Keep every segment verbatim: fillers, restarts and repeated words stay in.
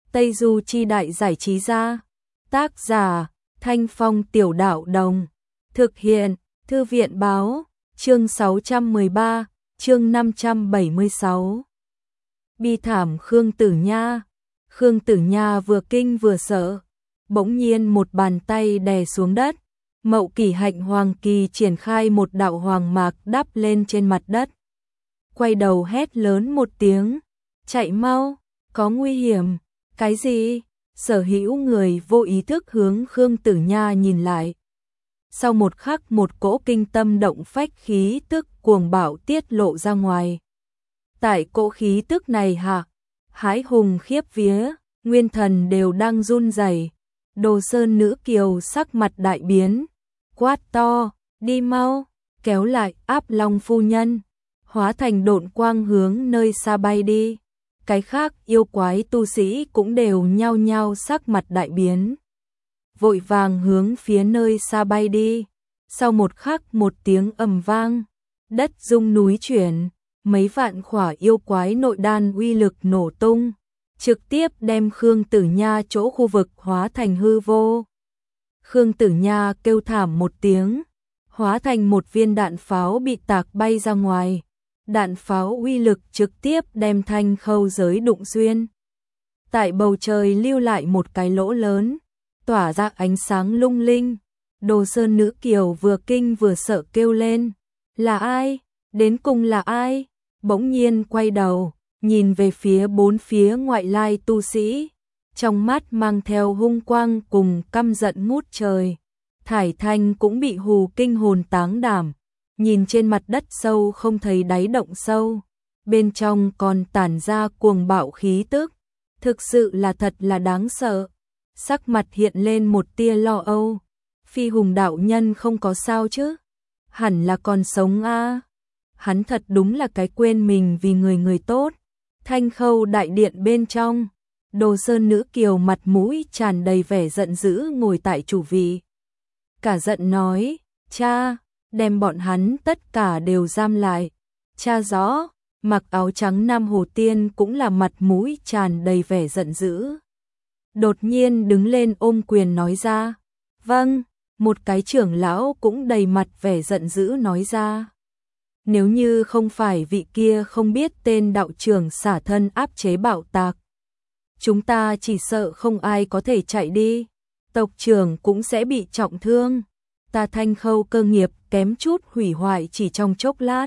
Tây Du Chi Đại Giải Trí Gia. Tác giả Thanh Phong Tiểu Đạo Đồng. Thực hiện Thư viện Báo. Chương sáu trăm mười ba, chương năm trăm bảy mươi sáu. Bi thảm Khương Tử Nha. Khương Tử Nha vừa kinh vừa sợ. Bỗng nhiên một bàn tay đè xuống đất. Mậu Kỷ Hạnh Hoàng Kỳ triển khai một đạo hoàng mạc đắp lên trên mặt đất. Quay đầu hét lớn một tiếng. Chạy mau, có nguy hiểm. Cái gì? Sở hữu người vô ý thức hướng Khương Tử Nha nhìn lại. Sau một khắc một cỗ kinh tâm động phách khí tức cuồng bạo tiết lộ ra ngoài. Tại cỗ khí tức này hạ, hãi hùng khiếp vía, nguyên thần đều đang run rẩy. Đồ Sơn nữ kiều sắc mặt đại biến, quát to, đi mau, kéo lại Áp Long phu nhân, hóa thành độn quang hướng nơi xa bay đi. Cái khác yêu quái tu sĩ cũng đều nhao nhao sắc mặt đại biến, vội vàng hướng phía nơi xa bay đi. Sau một khắc một tiếng ầm vang, đất rung núi chuyển, mấy vạn khỏa yêu quái nội đan uy lực nổ tung, trực tiếp đem Khương Tử Nha chỗ khu vực hóa thành hư vô. Khương Tử Nha kêu thảm một tiếng, hóa thành một viên đạn pháo bị tạc bay ra ngoài. Đạn pháo uy lực trực tiếp đem thanh khâu giới đụng xuyên. Tại bầu trời lưu lại một cái lỗ lớn, tỏa ra ánh sáng lung linh. Đồ Sơn nữ kiều vừa kinh vừa sợ kêu lên. Là ai? Đến cùng là ai? Bỗng nhiên quay đầu, nhìn về phía bốn phía ngoại lai tu sĩ. Trong mắt mang theo hung quang cùng căm giận ngút trời. Thải Thanh cũng bị hù kinh hồn táng đảm. Nhìn trên mặt đất sâu không thấy đáy động sâu, bên trong còn tản ra cuồng bạo khí tức, thực sự là thật là đáng sợ. Sắc mặt hiện lên một tia lo âu, Phi Hùng đạo nhân không có sao chứ? Hẳn là còn sống a. À? Hắn thật đúng là cái quên mình vì người người tốt. Thanh khâu đại điện bên trong, Đồ Sơn nữ kiều mặt mũi tràn đầy vẻ giận dữ ngồi tại chủ vị. Cả giận nói, cha, đem bọn hắn tất cả đều giam lại. Cha rõ, mặc áo trắng Nam Hồ Tiên cũng là mặt mũi tràn đầy vẻ giận dữ. Đột nhiên đứng lên ôm quyền nói ra. Vâng, một cái trưởng lão cũng đầy mặt vẻ giận dữ nói ra. Nếu như không phải vị kia không biết tên đạo trưởng xả thân áp chế bạo tạc, chúng ta chỉ sợ không ai có thể chạy đi. Tộc trưởng cũng sẽ bị trọng thương. Ta Thanh khâu cơ nghiệp kém chút hủy hoại chỉ trong chốc lát.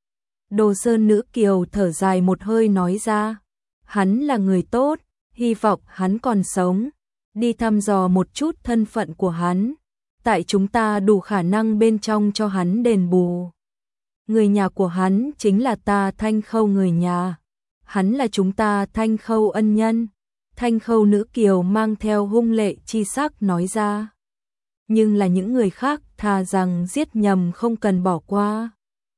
Đồ Sơn nữ kiều thở dài một hơi nói ra. Hắn là người tốt, hy vọng hắn còn sống. Đi thăm dò một chút thân phận của hắn. Tại chúng ta đủ khả năng bên trong cho hắn đền bù. Người nhà của hắn chính là ta Thanh khâu người nhà. Hắn là chúng ta Thanh khâu ân nhân. Thanh khâu nữ kiều mang theo hung lệ chi sắc nói ra. Nhưng là những người khác thà rằng giết nhầm không cần bỏ qua.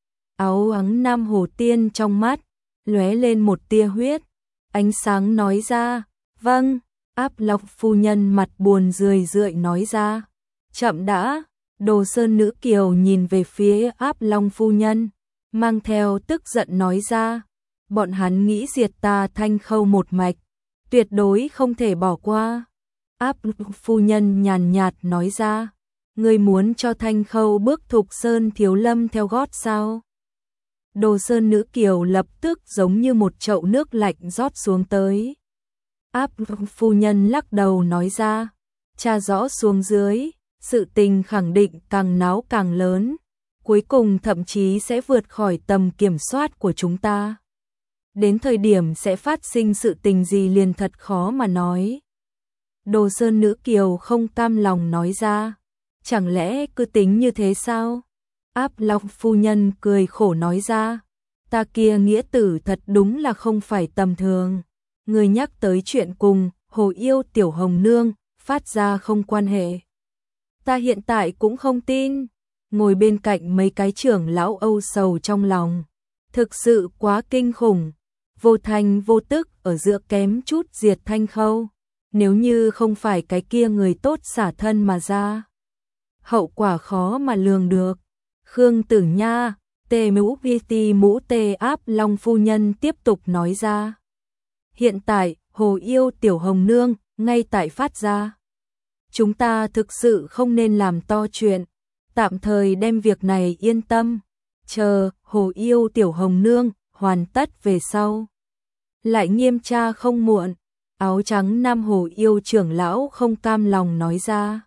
Áo ắng Nam Hồ Tiên trong mắt lóe lên một tia huyết, ánh sáng nói ra. Vâng. Áp Long phu nhân mặt buồn rười rượi nói ra. Chậm đã. Đồ Sơn nữ kiều nhìn về phía Áp Long phu nhân, mang theo tức giận nói ra. Bọn hắn nghĩ diệt ta Thanh khâu một mạch, tuyệt đối không thể bỏ qua. Áp phu nhân nhàn nhạt nói ra. Ngươi muốn cho Thanh khâu bước Thục Sơn Thiếu Lâm theo gót sao? Đồ Sơn nữ kiều lập tức giống như một chậu nước lạnh rót xuống tới. Áp phu nhân lắc đầu nói ra. Tra rõ xuống dưới, sự tình khẳng định càng náo càng lớn, cuối cùng thậm chí sẽ vượt khỏi tầm kiểm soát của chúng ta. Đến thời điểm sẽ phát sinh sự tình gì liền thật khó mà nói. Đồ Sơn nữ kiều không cam lòng nói ra. Chẳng lẽ cứ tính như thế sao? Áp Long phu nhân cười khổ nói ra. Ta kia nghĩa tử thật đúng là không phải tầm thường. Người nhắc tới chuyện cùng Hồ Yêu Tiểu Hồng Nương phát ra không quan hệ. Ta hiện tại cũng không tin. Ngồi bên cạnh mấy cái trưởng lão âu sầu trong lòng. Thực sự quá kinh khủng. Vô thành vô tức ở giữa kém chút diệt Thanh khâu. Nếu như không phải cái kia người tốt xả thân mà ra, hậu quả khó mà lường được. Khương Tử Nha, tê mũ vi ti mũ tê Áp Long phu nhân tiếp tục nói ra. Hiện tại, Hồ Yêu Tiểu Hồng Nương, ngay tại phát ra. Chúng ta thực sự không nên làm to chuyện, tạm thời đem việc này yên tâm, chờ Hồ Yêu Tiểu Hồng Nương hoàn tất về sau. Lại nghiêm tra không muộn, áo trắng Nam Hồ Yêu trưởng lão không cam lòng nói ra.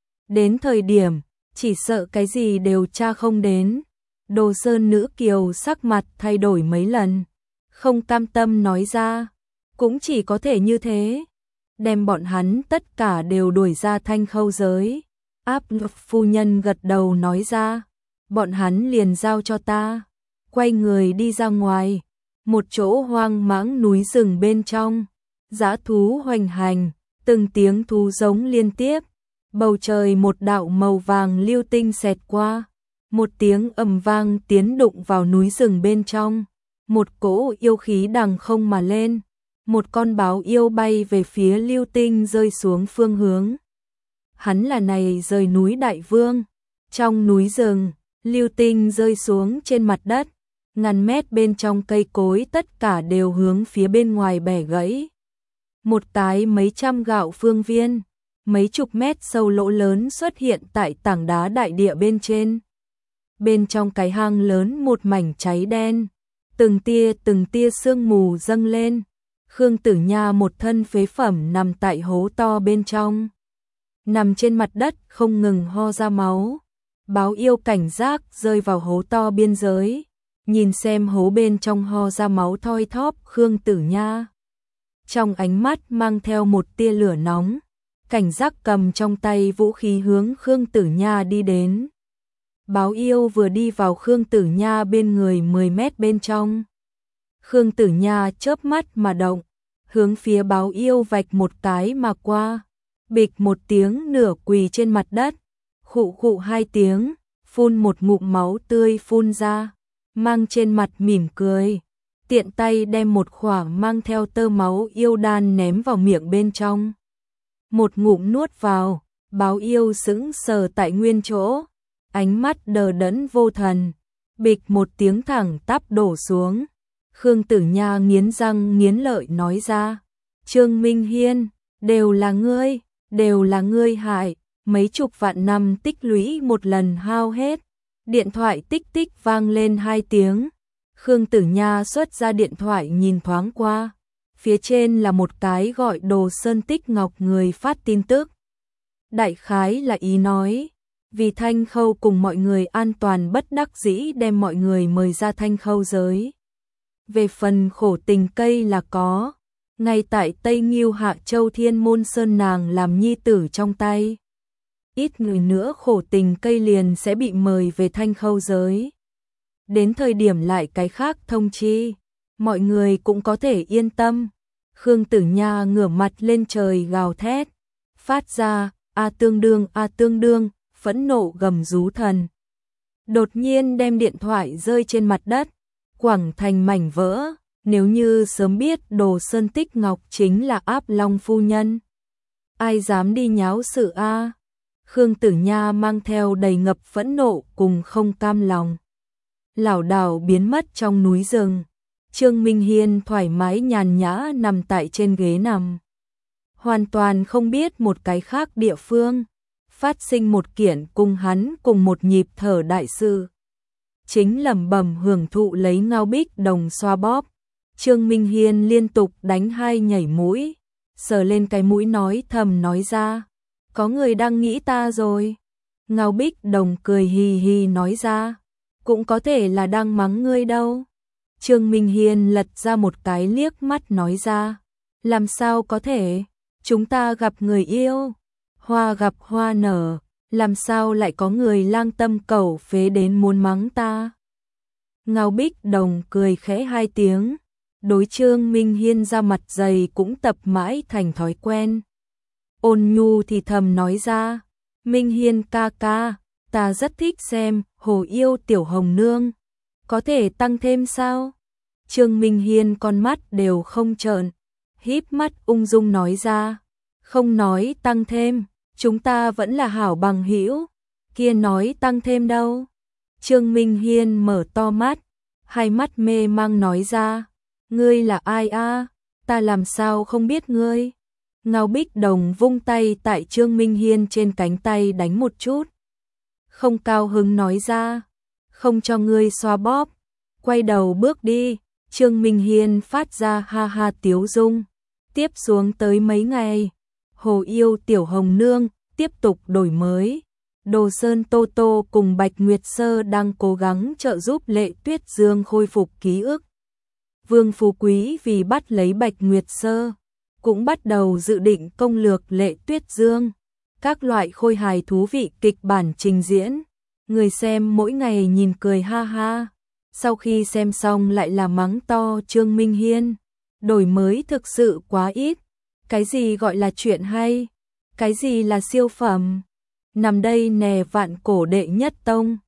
Đến thời điểm, chỉ sợ cái gì đều tra không đến. Đồ Sơn Nữ Kiều sắc mặt thay đổi mấy lần, không cam tâm nói ra, cũng chỉ có thể như thế, đem bọn hắn tất cả đều đuổi ra Thanh Khâu giới. Áp Lực phu nhân gật đầu nói ra, bọn hắn liền giao cho ta, quay người đi ra ngoài, một chỗ hoang mãng núi rừng bên trong, dã thú hoành hành, từng tiếng thú giống liên tiếp, bầu trời một đạo màu vàng lưu tinh xẹt qua, một tiếng ầm vang tiến đụng vào núi rừng bên trong, một cỗ yêu khí đằng không mà lên, một con báo yêu bay về phía lưu tinh rơi xuống phương hướng. Hắn là này rời núi đại vương, trong núi rừng, lưu tinh rơi xuống trên mặt đất, ngàn mét bên trong cây cối tất cả đều hướng phía bên ngoài bẻ gãy. Một cái mấy trăm gạo phương viên, mấy chục mét sâu lỗ lớn xuất hiện tại tảng đá đại địa bên trên. Bên trong cái hang lớn một mảnh cháy đen, từng tia từng tia sương mù dâng lên. Khương Tử Nha một thân phế phẩm nằm tại hố to bên trong, nằm trên mặt đất không ngừng ho ra máu. Báo yêu cảnh giác rơi vào hố to biên giới, nhìn xem hố bên trong ho ra máu thoi thóp Khương Tử Nha. Trong ánh mắt mang theo một tia lửa nóng, cảnh giác cầm trong tay vũ khí hướng Khương Tử Nha đi đến. Báo yêu vừa đi vào Khương Tử Nha bên người mười mét bên trong. Khương Tử Nha chớp mắt mà động, hướng phía báo yêu vạch một cái mà qua, bịch một tiếng nửa quỳ trên mặt đất, khụ khụ hai tiếng, phun một ngụm máu tươi phun ra, mang trên mặt mỉm cười, tiện tay đem một khỏa mang theo tơ máu yêu đan ném vào miệng bên trong. Một ngụm nuốt vào, báo yêu sững sờ tại nguyên chỗ, ánh mắt đờ đẫn vô thần, bịch một tiếng thẳng tắp đổ xuống. Khương Tử Nha nghiến răng nghiến lợi nói ra, Trương Minh Hiên, đều là ngươi, đều là ngươi hại, mấy chục vạn năm tích lũy một lần hao hết. Điện thoại tích tích vang lên hai tiếng, Khương Tử Nha xuất ra điện thoại nhìn thoáng qua, phía trên là một cái gọi Đồ Sơn Tích Ngọc người phát tin tức. Đại khái là ý nói, vì Thanh Khâu cùng mọi người an toàn bất đắc dĩ đem mọi người mời ra Thanh Khâu giới. Về phần khổ tình cây là có, ngay tại Tây Nghiêu Hạ Châu Thiên Môn Sơn nàng làm nhi tử trong tay. Ít người nữa khổ tình cây liền sẽ bị mời về Thanh Khâu giới. Đến thời điểm lại cái khác thông chi, mọi người cũng có thể yên tâm. Khương Tử Nha ngửa mặt lên trời gào thét, phát ra, a tương đương a tương đương, phẫn nộ gầm rú thần. Đột nhiên đem điện thoại rơi trên mặt đất, quẳng thành mảnh vỡ, nếu như sớm biết Đồ Sơn Tích Ngọc chính là Áp Long phu nhân. Ai dám đi nháo sự a? Khương Tử Nha mang theo đầy ngập phẫn nộ cùng không cam lòng. Lảo đảo biến mất trong núi rừng. Trương Minh Hiên thoải mái nhàn nhã nằm tại trên ghế nằm. Hoàn toàn không biết một cái khác địa phương. Phát sinh một kiện cùng hắn cùng một nhịp thở đại sự. Chính lẩm bẩm hưởng thụ lấy ngao bích đồng xoa bóp. Trương Minh Hiên liên tục đánh hai nhảy mũi, sờ lên cái mũi nói thầm nói ra, có người đang nghĩ ta rồi. Ngao bích đồng cười hì hì nói ra, cũng có thể là đang mắng ngươi đâu. Trương Minh Hiên lật ra một cái liếc mắt nói ra, làm sao có thể, chúng ta gặp người yêu, hoa gặp hoa nở, làm sao lại có người lang tâm cầu phế đến muốn mắng ta. Ngao bích đồng cười khẽ hai tiếng, đối Trương Minh Hiên ra mặt dày cũng tập mãi thành thói quen. Ôn nhu thì thầm nói ra, Minh Hiên ca ca, ta rất thích xem Hồ Yêu Tiểu Hồng Nương, có thể tăng thêm sao? Trương Minh Hiên con mắt đều không trợn, híp mắt ung dung nói ra, không nói tăng thêm, chúng ta vẫn là hảo bằng hữu, kia nói tăng thêm đâu. Trương Minh Hiên mở to mắt, hai mắt mê mang nói ra, ngươi là ai a? Ta làm sao không biết ngươi? Ngao Bích Đồng vung tay tại Trương Minh Hiên trên cánh tay đánh một chút. Không cao hứng nói ra, không cho ngươi xoa bóp, quay đầu bước đi. Trương Minh Hiên phát ra ha ha tiếu dung. Tiếp xuống tới mấy ngày, Hồ Yêu Tiểu Hồng Nương tiếp tục đổi mới. Đồ Sơn Tô Tô cùng Bạch Nguyệt Sơ đang cố gắng trợ giúp Lệ Tuyết Dương khôi phục ký ức. Vương Phú Quý vì bắt lấy Bạch Nguyệt Sơ, cũng bắt đầu dự định công lược Lệ Tuyết Dương. Các loại khôi hài thú vị kịch bản trình diễn, người xem mỗi ngày nhìn cười ha ha. Sau khi xem xong lại là mắng to Trương Minh Hiên, đổi mới thực sự quá ít. Cái gì gọi là chuyện hay? Cái gì là siêu phẩm? Nằm đây nè vạn cổ đệ nhất tông.